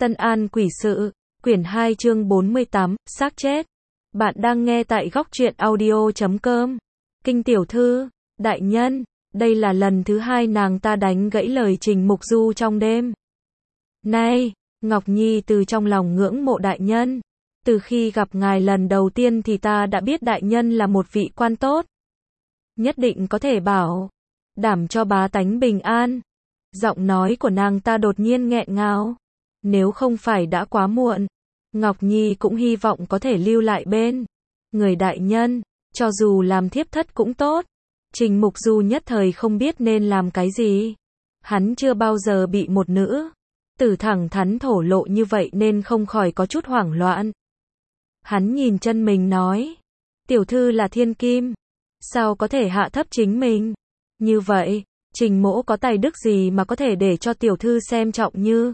Tân An Quỷ Sự, quyển 2 chương 48, xác chết. Bạn đang nghe tại góc truyện audio.com. Kinh tiểu thư, đại nhân, đây là lần thứ hai nàng ta đánh gãy lời Trình Mục Du trong đêm. Này, Ngọc Nhi từ trong lòng ngưỡng mộ đại nhân. Từ khi gặp ngài lần đầu tiên thì ta đã biết đại nhân là một vị quan tốt. Nhất định có thể bảo đảm cho bá tánh bình an. Giọng nói của nàng ta đột nhiên nghẹn ngào. Nếu không phải đã quá muộn, Ngọc Nhi cũng hy vọng có thể lưu lại bên người đại nhân, cho dù làm thiếp thất cũng tốt. Trình Mục Du nhất thời không biết nên làm cái gì. Hắn chưa bao giờ bị một nữ tử thẳng thắn thổ lộ như vậy nên không khỏi có chút hoảng loạn. Hắn nhìn chân mình nói, tiểu thư là thiên kim, sao có thể hạ thấp chính mình? Như vậy, Trình mỗ có tài đức gì mà có thể để cho tiểu thư xem trọng như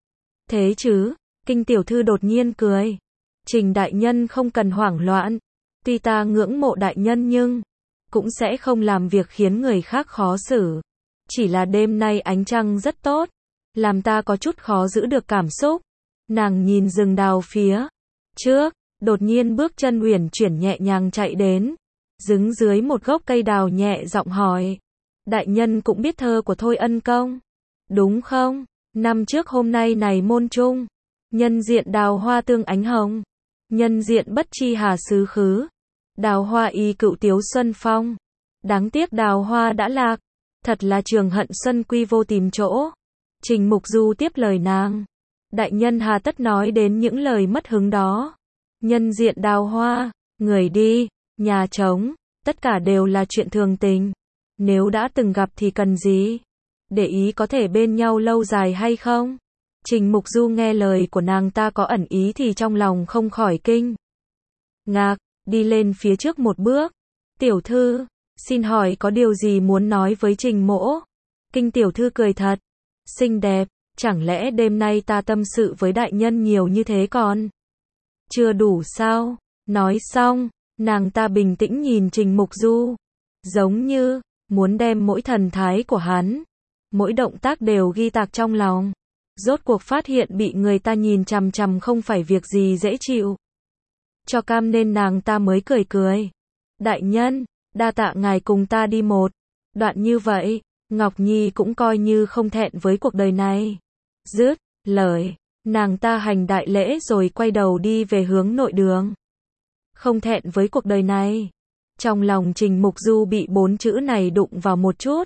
thế chứ? Kinh tiểu thư đột nhiên cười. Trình đại nhân không cần hoảng loạn. Tuy ta ngưỡng mộ đại nhân nhưng cũng sẽ không làm việc khiến người khác khó xử. Chỉ là đêm nay ánh trăng rất tốt, làm ta có chút khó giữ được cảm xúc. Nàng nhìn rừng đào phía trước, đột nhiên bước chân uyển chuyển nhẹ nhàng chạy đến, đứng dưới một gốc cây đào nhẹ giọng hỏi. Đại nhân cũng biết thơ của Thôi Ân Công, đúng không? Năm trước hôm nay này môn trung, nhân diện đào hoa tương ánh hồng, nhân diện bất chi hà xứ khứ, đào hoa y cựu tiếu xuân phong. Đáng tiếc đào hoa đã lạc, thật là trường hận xuân quy vô tìm chỗ. Trình Mục Du tiếp lời nàng. Đại nhân hà tất nói đến những lời mất hứng đó. Nhân diện đào hoa, người đi, nhà trống, tất cả đều là chuyện thường tình. Nếu đã từng gặp thì cần gì để ý có thể bên nhau lâu dài hay không? Trình Mục Du nghe lời của nàng ta có ẩn ý thì trong lòng không khỏi kinh ngạc, đi lên phía trước một bước. Tiểu thư, xin hỏi có điều gì muốn nói với Trình mỗ? Kinh tiểu thư cười thật xinh đẹp, chẳng lẽ đêm nay ta tâm sự với đại nhân nhiều như thế còn chưa đủ sao? Nói xong, nàng ta bình tĩnh nhìn Trình Mục Du, giống như muốn đem mỗi thần thái của hắn, mỗi động tác đều ghi tạc trong lòng. Rốt cuộc phát hiện bị người ta nhìn chằm chằm không phải việc gì dễ chịu cho cam nên nàng ta mới cười cười. Đại nhân, đa tạ ngài cùng ta đi một đoạn như vậy, Ngọc Nhi cũng coi như không thẹn với cuộc đời này. Dứt lời, nàng ta hành đại lễ rồi quay đầu đi về hướng nội đường. Không thẹn với cuộc đời này. Trong lòng Trình Mục Du bị 4 chữ này đụng vào một chút.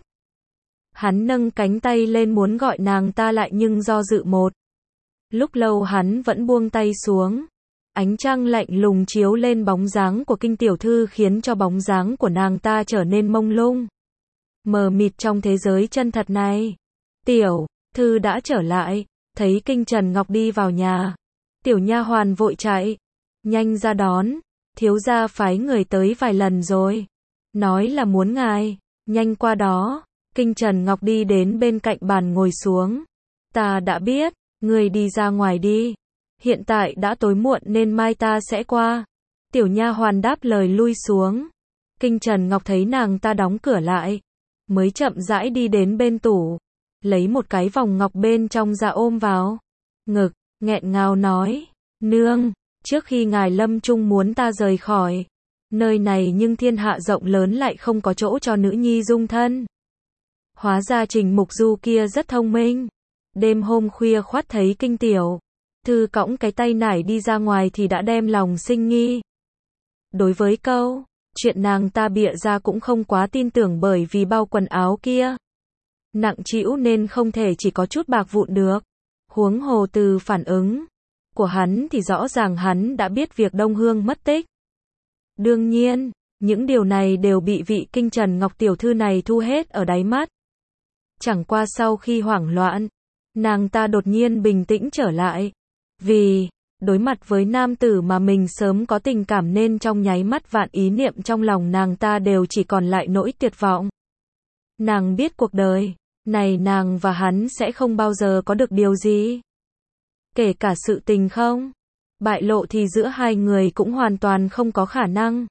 Hắn nâng cánh tay lên muốn gọi nàng ta lại nhưng do dự một lúc lâu hắn vẫn buông tay xuống. Ánh trăng lạnh lùng chiếu lên bóng dáng của Kinh tiểu thư khiến cho bóng dáng của nàng ta trở nên mông lung, mờ mịt trong thế giới chân thật này. Tiểu thư đã trở lại. Thấy Kinh Trần Ngọc đi vào nhà, tiểu nha hoàn vội chạy nhanh ra đón. Thiếu gia phái người tới vài lần rồi, nói là muốn ngài nhanh qua đó. Kinh Trần Ngọc đi đến bên cạnh bàn ngồi xuống. Ta đã biết, người đi ra ngoài đi. Hiện tại đã tối muộn nên mai ta sẽ qua. Tiểu nha hoàn đáp lời lui xuống. Kinh Trần Ngọc thấy nàng ta đóng cửa lại, mới chậm rãi đi đến bên tủ, lấy một cái vòng ngọc bên trong ra ôm vào ngực, nghẹn ngào nói, nương, trước khi ngài lâm chung muốn ta rời khỏi nơi này nhưng thiên hạ rộng lớn lại không có chỗ cho nữ nhi dung thân. Hóa ra Trình Mục Du kia rất thông minh. Đêm hôm khuya khoắt thấy Kinh tiểu thư cõng cái tay nải đi ra ngoài thì đã đem lòng sinh nghi. Đối với câu chuyện nàng ta bịa ra cũng không quá tin tưởng bởi vì bao quần áo kia nặng trĩu nên không thể chỉ có chút bạc vụn được. Huống hồ từ phản ứng của hắn thì rõ ràng hắn đã biết việc Đông Hương mất tích. Đương nhiên, những điều này đều bị vị Kinh Trần Ngọc tiểu thư này thu hết ở đáy mắt. Chẳng qua sau khi hoảng loạn, nàng ta đột nhiên bình tĩnh trở lại. Vì đối mặt với nam tử mà mình sớm có tình cảm nên trong nháy mắt vạn ý niệm trong lòng nàng ta đều chỉ còn lại nỗi tuyệt vọng. Nàng biết cuộc đời này nàng và hắn sẽ không bao giờ có được điều gì, kể cả sự tình không bại lộ thì giữa hai người cũng hoàn toàn không có khả năng.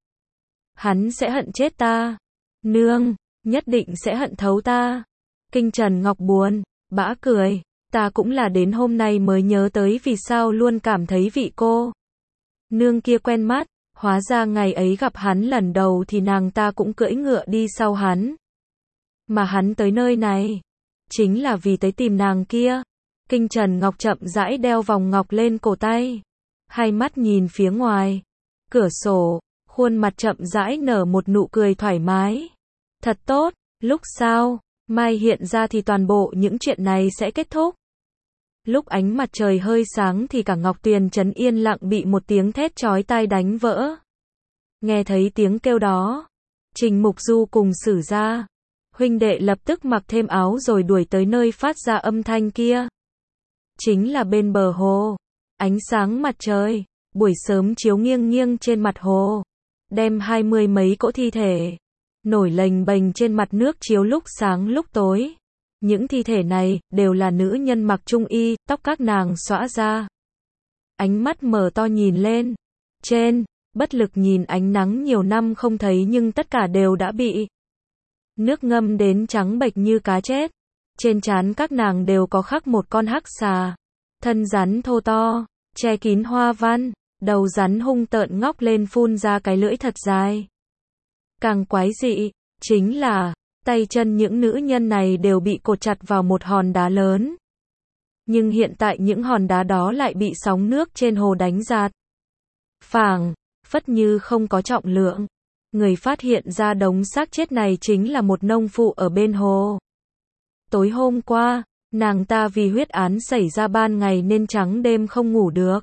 Hắn sẽ hận chết ta. Nương, nhất định sẽ hận thấu ta. Kinh Trần Ngọc buồn bã cười. Ta cũng là đến hôm nay mới nhớ tới vì sao luôn cảm thấy vị cô nương kia quen mắt, hóa ra ngày ấy gặp hắn lần đầu thì nàng ta cũng cưỡi ngựa đi sau hắn. Mà hắn tới nơi này, chính là vì tới tìm nàng kia. Kinh Trần Ngọc chậm rãi đeo vòng ngọc lên cổ tay, hai mắt nhìn phía ngoài cửa sổ, khuôn mặt chậm rãi nở một nụ cười thoải mái. Thật tốt, lúc sau mai hiện ra thì toàn bộ những chuyện này sẽ kết thúc. Lúc ánh mặt trời hơi sáng thì cả Ngọc Tuyền trấn yên lặng bị một tiếng thét chói tai đánh vỡ. Nghe thấy tiếng kêu đó, Trình Mục Du cùng Sử Gia huynh đệ lập tức mặc thêm áo rồi đuổi tới nơi phát ra âm thanh kia. Chính là bên bờ hồ, ánh sáng mặt trời buổi sớm chiếu nghiêng nghiêng trên mặt hồ, đem 20 mấy cỗ thi thể nổi lềnh bềnh trên mặt nước chiếu lúc sáng lúc tối. Những thi thể này đều là nữ nhân mặc trung y, tóc các nàng xõa ra. Ánh mắt mở to nhìn lên trên, bất lực nhìn ánh nắng nhiều năm không thấy nhưng tất cả đều đã bị nước ngâm đến trắng bệch như cá chết. Trên trán các nàng đều có khắc một con hắc xà, thân rắn thô to, che kín hoa văn, đầu rắn hung tợn ngóc lên phun ra cái lưỡi thật dài. Càng quái dị, chính là tay chân những nữ nhân này đều bị cột chặt vào một hòn đá lớn. Nhưng hiện tại những hòn đá đó lại bị sóng nước trên hồ đánh giạt. Phảng phất như không có trọng lượng. Người phát hiện ra đống xác chết này chính là một nông phụ ở bên hồ. Tối hôm qua, nàng ta vì huyết án xảy ra ban ngày nên trắng đêm không ngủ được.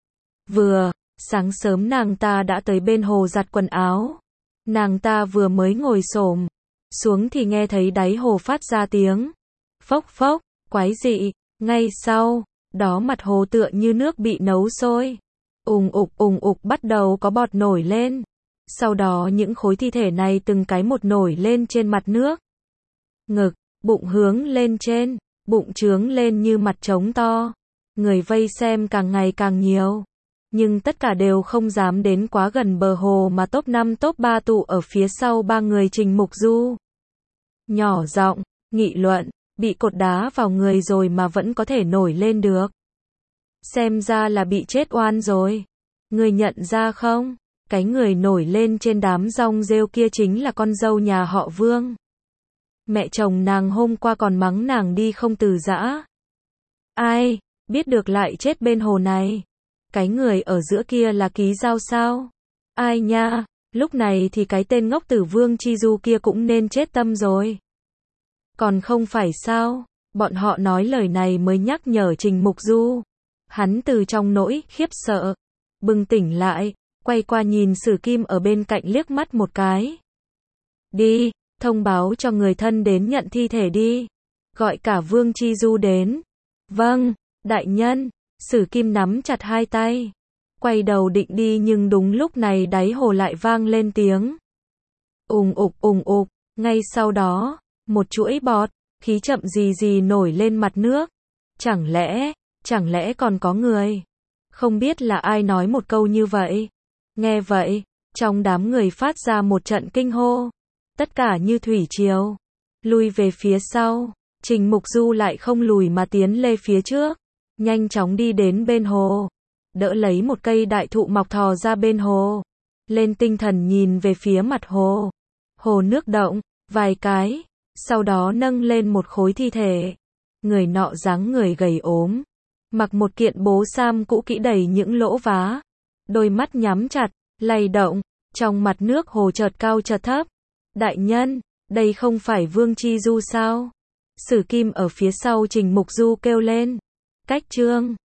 Sáng sớm nàng ta đã tới bên hồ giặt quần áo. Nàng ta vừa mới ngồi xổm xuống thì nghe thấy đáy hồ phát ra tiếng phốc phốc, quái dị. Ngay sau đó mặt hồ tựa như nước bị nấu sôi. Ùng ục bắt đầu có bọt nổi lên. Sau đó những khối thi thể này từng cái một nổi lên trên mặt nước. Ngực, bụng hướng lên trên, bụng trướng lên như mặt trống to. Người vây xem càng ngày càng nhiều. Nhưng tất cả đều không dám đến quá gần bờ hồ mà top 5 top 3 tụ ở phía sau ba người Trình Mục Du. Nhỏ giọng nghị luận, bị cột đá vào người rồi mà vẫn có thể nổi lên được. Xem ra là bị chết oan rồi. Người nhận ra không? Cái người nổi lên trên đám rong rêu kia chính là con dâu nhà họ Vương. Mẹ chồng nàng hôm qua còn mắng nàng đi không từ giã. Ai biết được lại chết bên hồ này. Cái người ở giữa kia là Ký Giao sao? Ai nha, lúc này thì cái tên ngốc tử Vương Chi Du kia cũng nên chết tâm rồi. Còn không phải sao? Bọn họ nói lời này mới nhắc nhở Trình Mục Du. Hắn từ trong nỗi khiếp sợ bừng tỉnh lại, quay qua nhìn Sử Kim ở bên cạnh liếc mắt một cái. Đi, thông báo cho người thân đến nhận thi thể đi. Gọi cả Vương Chi Du đến. Vâng, đại nhân. Sử Kim nắm chặt hai tay, quay đầu định đi nhưng đúng lúc này đáy hồ lại vang lên tiếng ùng ục. Ngay sau đó, một chuỗi bọt khí chậm gì nổi lên mặt nước. Chẳng lẽ còn có người? Không biết là ai nói một câu như vậy. Nghe vậy, trong đám người phát ra một trận kinh hô. Tất cả như thủy triều lui về phía sau. Trình Mục Du lại không lùi mà tiến lên phía trước, nhanh chóng đi đến bên hồ, đỡ lấy một cây đại thụ mọc thò ra bên hồ, lên tinh thần nhìn về phía mặt hồ. Hồ nước động vài cái, sau đó nâng lên một khối thi thể. Người nọ dáng người gầy ốm, mặc một kiện bố sam cũ kỹ đầy những lỗ vá, đôi mắt nhắm chặt, lay động, trong mặt nước hồ chợt cao chợt thấp. Đại nhân, đây không phải Vương Chi Du sao? Sử Kim ở phía sau Trình Mục Du kêu lên. Cách chương